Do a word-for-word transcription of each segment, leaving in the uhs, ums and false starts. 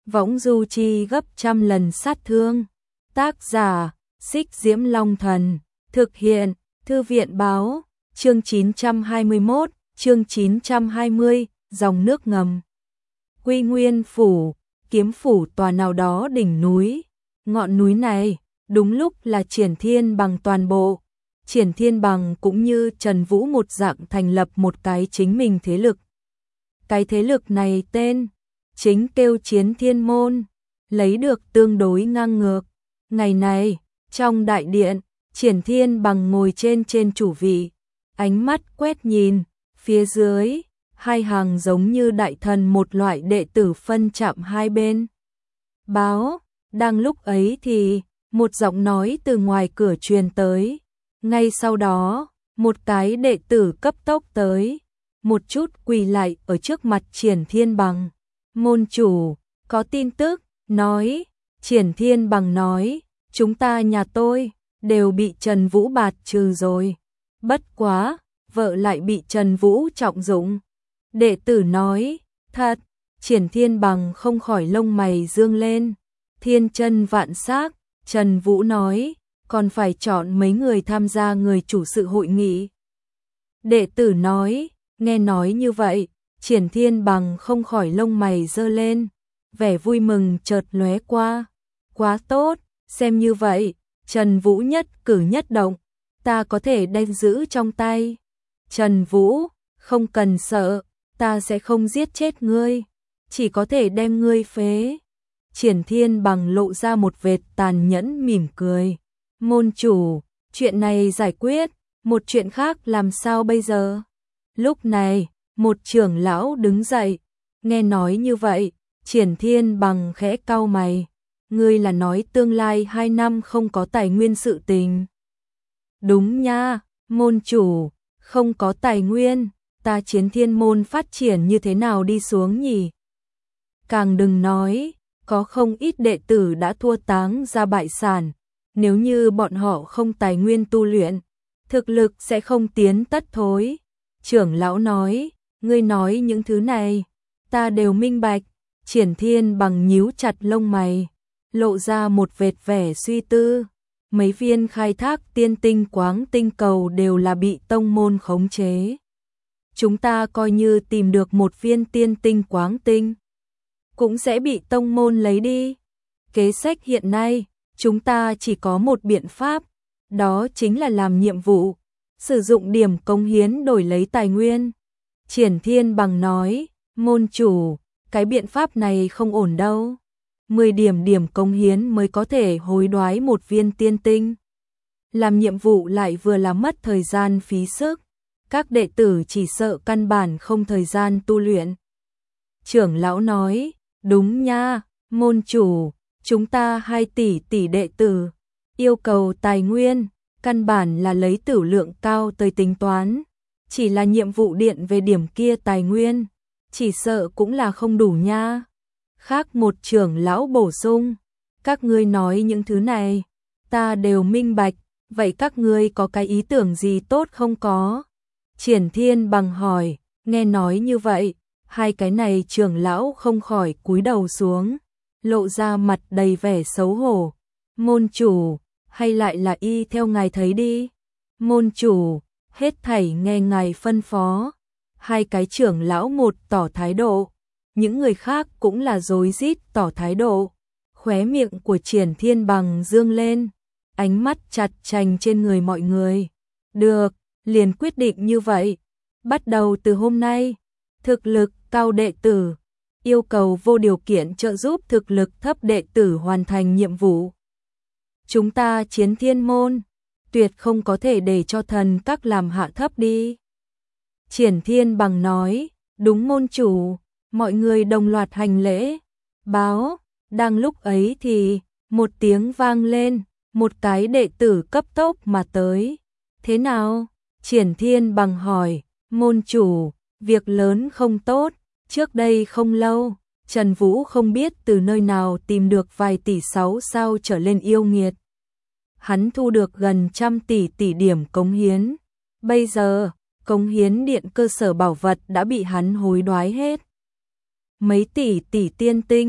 võng du chi gấp trăm lần sát thương. Tác giả, Xích Diễm Long Thần, thực hiện, Thư viện Báo, chương chín trăm hai mươi mốt, chương chín trăm hai mươi, dòng nước ngầm. Quy Nguyên Phủ, kiếm phủ tòa nào đó đỉnh núi. Ngọn núi này, đúng lúc là Triển Thiên Bằng toàn bộ. Triển Thiên Bằng cũng như Trần Vũ một dạng thành lập một cái chính mình thế lực. Cái thế lực này tên, chính kêu Chiến Thiên Môn, lấy được tương đối ngang ngược. Ngày này, trong đại điện, Triển Thiên Bằng ngồi trên trên chủ vị, ánh mắt quét nhìn, phía dưới, hai hàng giống như đại thần một loại đệ tử phân chạm hai bên. Báo, đang lúc ấy thì, một giọng nói từ ngoài cửa truyền tới. Ngay sau đó, một cái đệ tử cấp tốc tới, một chút quỳ lại ở trước mặt Triển Thiên Bằng. Môn chủ, có tin tức, nói, Triển Thiên Bằng nói, chúng ta nhà tôi, đều bị Trần Vũ bạt trừ rồi. Bất quá, vợ lại bị Trần Vũ trọng dụng. Đệ tử nói, thật, Triển Thiên Bằng không khỏi lông mày dương lên. Thiên chân vạn xác, Trần Vũ nói, còn phải chọn mấy người tham gia người chủ sự hội nghị. Đệ tử nói, nghe nói như vậy, Triển Thiên Bằng không khỏi lông mày giơ lên, vẻ vui mừng chợt lóe qua. Quá tốt, xem như vậy, Trần Vũ nhất cử nhất động, ta có thể đem giữ trong tay. Trần Vũ, không cần sợ, ta sẽ không giết chết ngươi, chỉ có thể đem ngươi phế. Triển Thiên Bằng lộ ra một vệt tàn nhẫn mỉm cười. Môn chủ, chuyện này giải quyết, một chuyện khác làm sao bây giờ? Lúc này, một trưởng lão đứng dậy, nghe nói như vậy, Triển Thiên Bằng khẽ cau mày. Ngươi là nói tương lai hai năm không có tài nguyên sự tình. Đúng nha, môn chủ, không có tài nguyên, ta Chiến Thiên môn phát triển như thế nào đi xuống nhỉ? Càng đừng nói, có không ít đệ tử đã thua táng ra bại sản, nếu như bọn họ không tài nguyên tu luyện, thực lực sẽ không tiến tất thối. Trưởng lão nói, ngươi nói những thứ này, ta đều minh bạch. Triển Thiên Bằng nhíu chặt lông mày, lộ ra một vệt vẻ suy tư. Mấy viên khai thác tiên tinh quáng tinh cầu đều là bị tông môn khống chế. Chúng ta coi như tìm được một viên tiên tinh quáng tinh, cũng sẽ bị tông môn lấy đi. Kế sách hiện nay, chúng ta chỉ có một biện pháp, đó chính là làm nhiệm vụ, sử dụng điểm cống hiến đổi lấy tài nguyên. Triển Thiên Bằng nói, môn chủ, cái biện pháp này không ổn đâu. mười điểm điểm cống hiến mới có thể hối đoái một viên tiên tinh. Làm nhiệm vụ lại vừa là mất thời gian phí sức, các đệ tử chỉ sợ căn bản không thời gian tu luyện. Trưởng lão nói, đúng nha, môn chủ, chúng ta hai tỷ tỷ đệ tử, yêu cầu tài nguyên, căn bản là lấy tử lượng cao tới tính toán, chỉ là nhiệm vụ điện về điểm kia tài nguyên, chỉ sợ cũng là không đủ nha. Khác một trưởng lão bổ sung, các ngươi nói những thứ này, ta đều minh bạch, vậy các ngươi có cái ý tưởng gì tốt không có? Triển Thiên Bằng hỏi, nghe nói như vậy, hai cái này trưởng lão không khỏi cúi đầu xuống, lộ ra mặt đầy vẻ xấu hổ. Môn chủ, hay lại là y theo ngài thấy đi. Môn chủ, hết thảy nghe ngài phân phó. Hai cái trưởng lão một tỏ thái độ, những người khác cũng là rối rít tỏ thái độ. Khóe miệng của Triển Thiên Bằng dương lên, ánh mắt chặt chành trên người mọi người. Được, liền quyết định như vậy. Bắt đầu từ hôm nay, thực lực cao đệ tử, yêu cầu vô điều kiện trợ giúp thực lực thấp đệ tử hoàn thành nhiệm vụ. Chúng ta Chiến Thiên môn, tuyệt không có thể để cho thần các làm hạ thấp đi. Triển Thiên Bằng nói, đúng môn chủ, mọi người đồng loạt hành lễ. Báo, đang lúc ấy thì, một tiếng vang lên, một cái đệ tử cấp tốc mà tới. Thế nào? Triển Thiên Bằng hỏi, môn chủ, việc lớn không tốt, trước đây không lâu, Trần Vũ không biết từ nơi nào tìm được vài tỷ sáu sao trở lên yêu nghiệt. Hắn thu được gần trăm tỷ tỷ điểm cống hiến. Bây giờ, cống hiến điện cơ sở bảo vật đã bị hắn hối đoái hết. Mấy tỷ tỷ tiên tinh,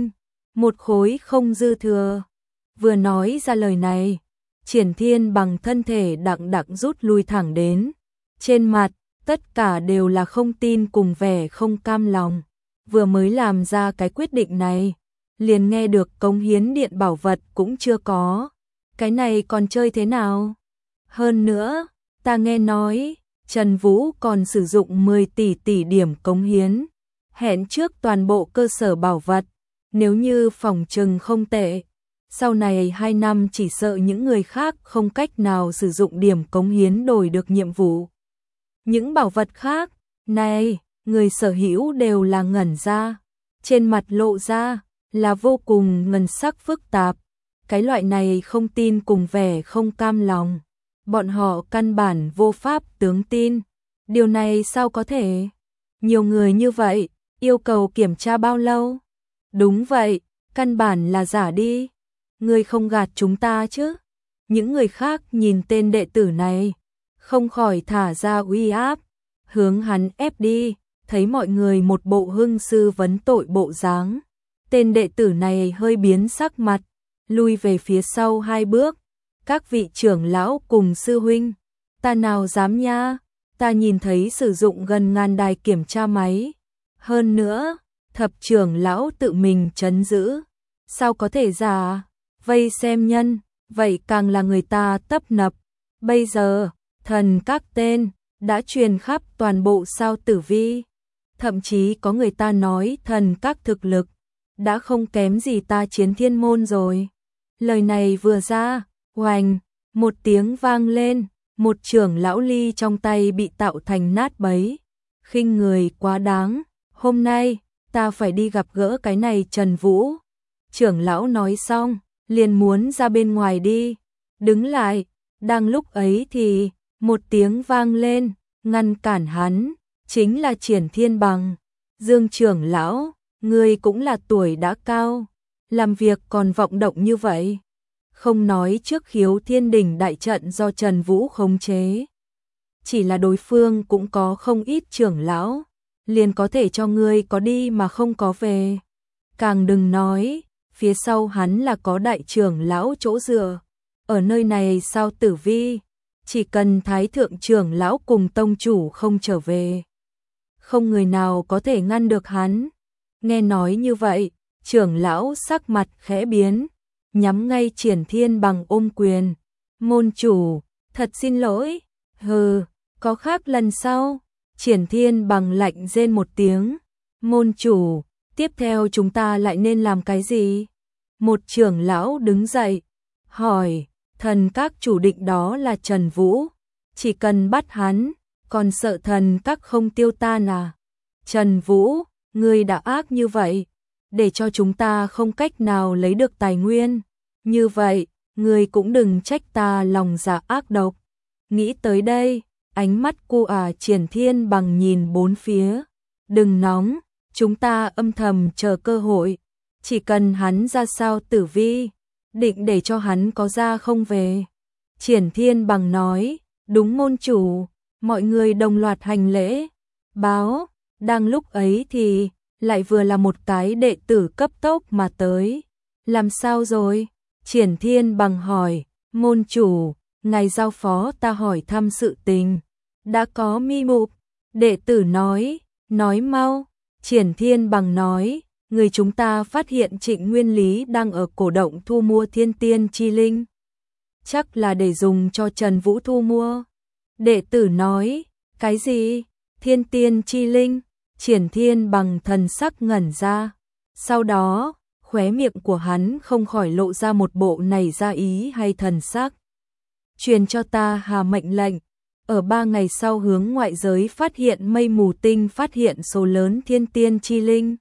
một khối không dư thừa. Vừa nói ra lời này, Triển Thiên Bằng thân thể đặng đặng rút lui thẳng đến. Trên mặt, tất cả đều là không tin cùng vẻ không cam lòng. Vừa mới làm ra cái quyết định này, liền nghe được cống hiến điện bảo vật cũng chưa có. Cái này còn chơi thế nào? Hơn nữa, ta nghe nói, Trần Vũ còn sử dụng mười tỷ tỷ điểm cống hiến. Hẹn trước toàn bộ cơ sở bảo vật. Nếu như phòng trừng không tệ, sau này hai năm chỉ sợ những người khác không cách nào sử dụng điểm cống hiến đổi được nhiệm vụ. Những bảo vật khác, này, người sở hữu đều là ngẩn ra. Trên mặt lộ ra là vô cùng ngần sắc phức tạp. Cái loại này không tin cùng vẻ không cam lòng. Bọn họ căn bản vô pháp tướng tin. Điều này sao có thể? Nhiều người như vậy, yêu cầu kiểm tra bao lâu? Đúng vậy, căn bản là giả đi. Ngươi không gạt chúng ta chứ? Những người khác nhìn tên đệ tử này, không khỏi thả ra uy áp, hướng hắn ép đi, thấy mọi người một bộ hưng sư vấn tội bộ dáng. Tên đệ tử này hơi biến sắc mặt, lui về phía sau hai bước. Các vị trưởng lão cùng sư huynh, ta nào dám nha, ta nhìn thấy sử dụng gần ngàn đài kiểm tra máy. Hơn nữa, thập trưởng lão tự mình trấn giữ, sao có thể giả? Vây xem nhân, vậy càng là người ta tấp nập. Bây giờ, thần các tên đã truyền khắp toàn bộ sao tử vi. Thậm chí có người ta nói thần các thực lực đã không kém gì ta Chiến Thiên môn rồi. Lời này vừa ra, oành, một tiếng vang lên, một trưởng lão ly trong tay bị tạo thành nát bấy. Khinh người quá đáng, hôm nay ta phải đi gặp gỡ cái này Trần Vũ. Trưởng lão nói xong, liền muốn ra bên ngoài đi. Đứng lại, đang lúc ấy thì một tiếng vang lên, ngăn cản hắn, chính là Triển Thiên Bằng. Dương trưởng lão, ngươi cũng là tuổi đã cao, làm việc còn vọng động như vậy. Không nói trước Khiếu Thiên Đỉnh đại trận do Trần Vũ khống chế. Chỉ là đối phương cũng có không ít trưởng lão, liền có thể cho ngươi có đi mà không có về. Càng đừng nói, phía sau hắn là có đại trưởng lão chỗ dựa. Ở nơi này sao tử vi, chỉ cần thái thượng trưởng lão cùng tông chủ không trở về, không người nào có thể ngăn được hắn. Nghe nói như vậy, trưởng lão sắc mặt khẽ biến, nhắm ngay Triển Thiên Bằng ôm quyền. Môn chủ, thật xin lỗi, hừ, có khác lần sau. Triển Thiên Bằng lạnh rên một tiếng. Môn chủ, tiếp theo chúng ta lại nên làm cái gì? Một trưởng lão đứng dậy, hỏi, thần các chủ định đó là Trần Vũ, chỉ cần bắt hắn, còn sợ thần các không tiêu tan à? Trần Vũ, ngươi đã ác như vậy, để cho chúng ta không cách nào lấy được tài nguyên. Như vậy, ngươi cũng đừng trách ta lòng dạ ác độc. Nghĩ tới đây, ánh mắt cu ả Triển Thiên Bằng nhìn bốn phía. Đừng nóng, chúng ta âm thầm chờ cơ hội. Chỉ cần hắn ra sao tử vi, định để cho hắn có ra không về. Triển Thiên Bằng nói, đúng môn chủ. Mọi người đồng loạt hành lễ. Báo, đang lúc ấy thì lại vừa là một cái đệ tử cấp tốc mà tới. Làm sao rồi? Triển Thiên Bằng hỏi, môn chủ, ngài giao phó ta hỏi thăm sự tình. Đã có mi mục. Đệ tử nói, nói mau. Triển Thiên Bằng nói, người chúng ta phát hiện Trịnh Nguyên Lý đang ở cổ động thu mua thiên tiên chi linh. Chắc là để dùng cho Trần Vũ thu mua. Đệ tử nói, cái gì? Thiên tiên chi linh? Triển Thiên Bằng thần sắc ngẩn ra. Sau đó, khóe miệng của hắn không khỏi lộ ra một bộ này ra ý hay thần sắc. Truyền cho ta hà mệnh lệnh, ở ba ngày sau hướng ngoại giới phát hiện mây mù tinh phát hiện số lớn thiên tiên chi linh.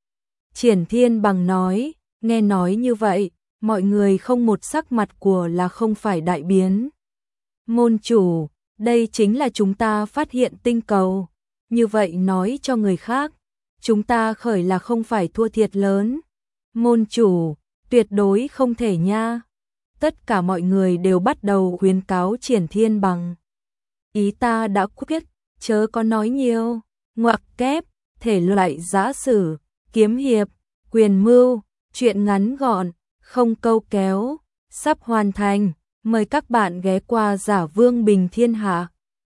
Triển Thiên Bằng nói, nghe nói như vậy, mọi người không một sắc mặt của là không phải đại biến. Môn chủ, đây chính là chúng ta phát hiện tinh cầu. Như vậy nói cho người khác, chúng ta khởi là không phải thua thiệt lớn. Môn chủ, tuyệt đối không thể nha. Tất cả mọi người đều bắt đầu khuyến cáo Triển Thiên Bằng. Ý ta đã quyết, chớ có nói nhiều. Ngoặc kép, thể loại giã sử, kiếm hiệp, quyền mưu, Chuyện ngắn gọn, không câu kéo, sắp hoàn thành. Mời các bạn ghé qua Giả Vương Bình Thiên Hạ.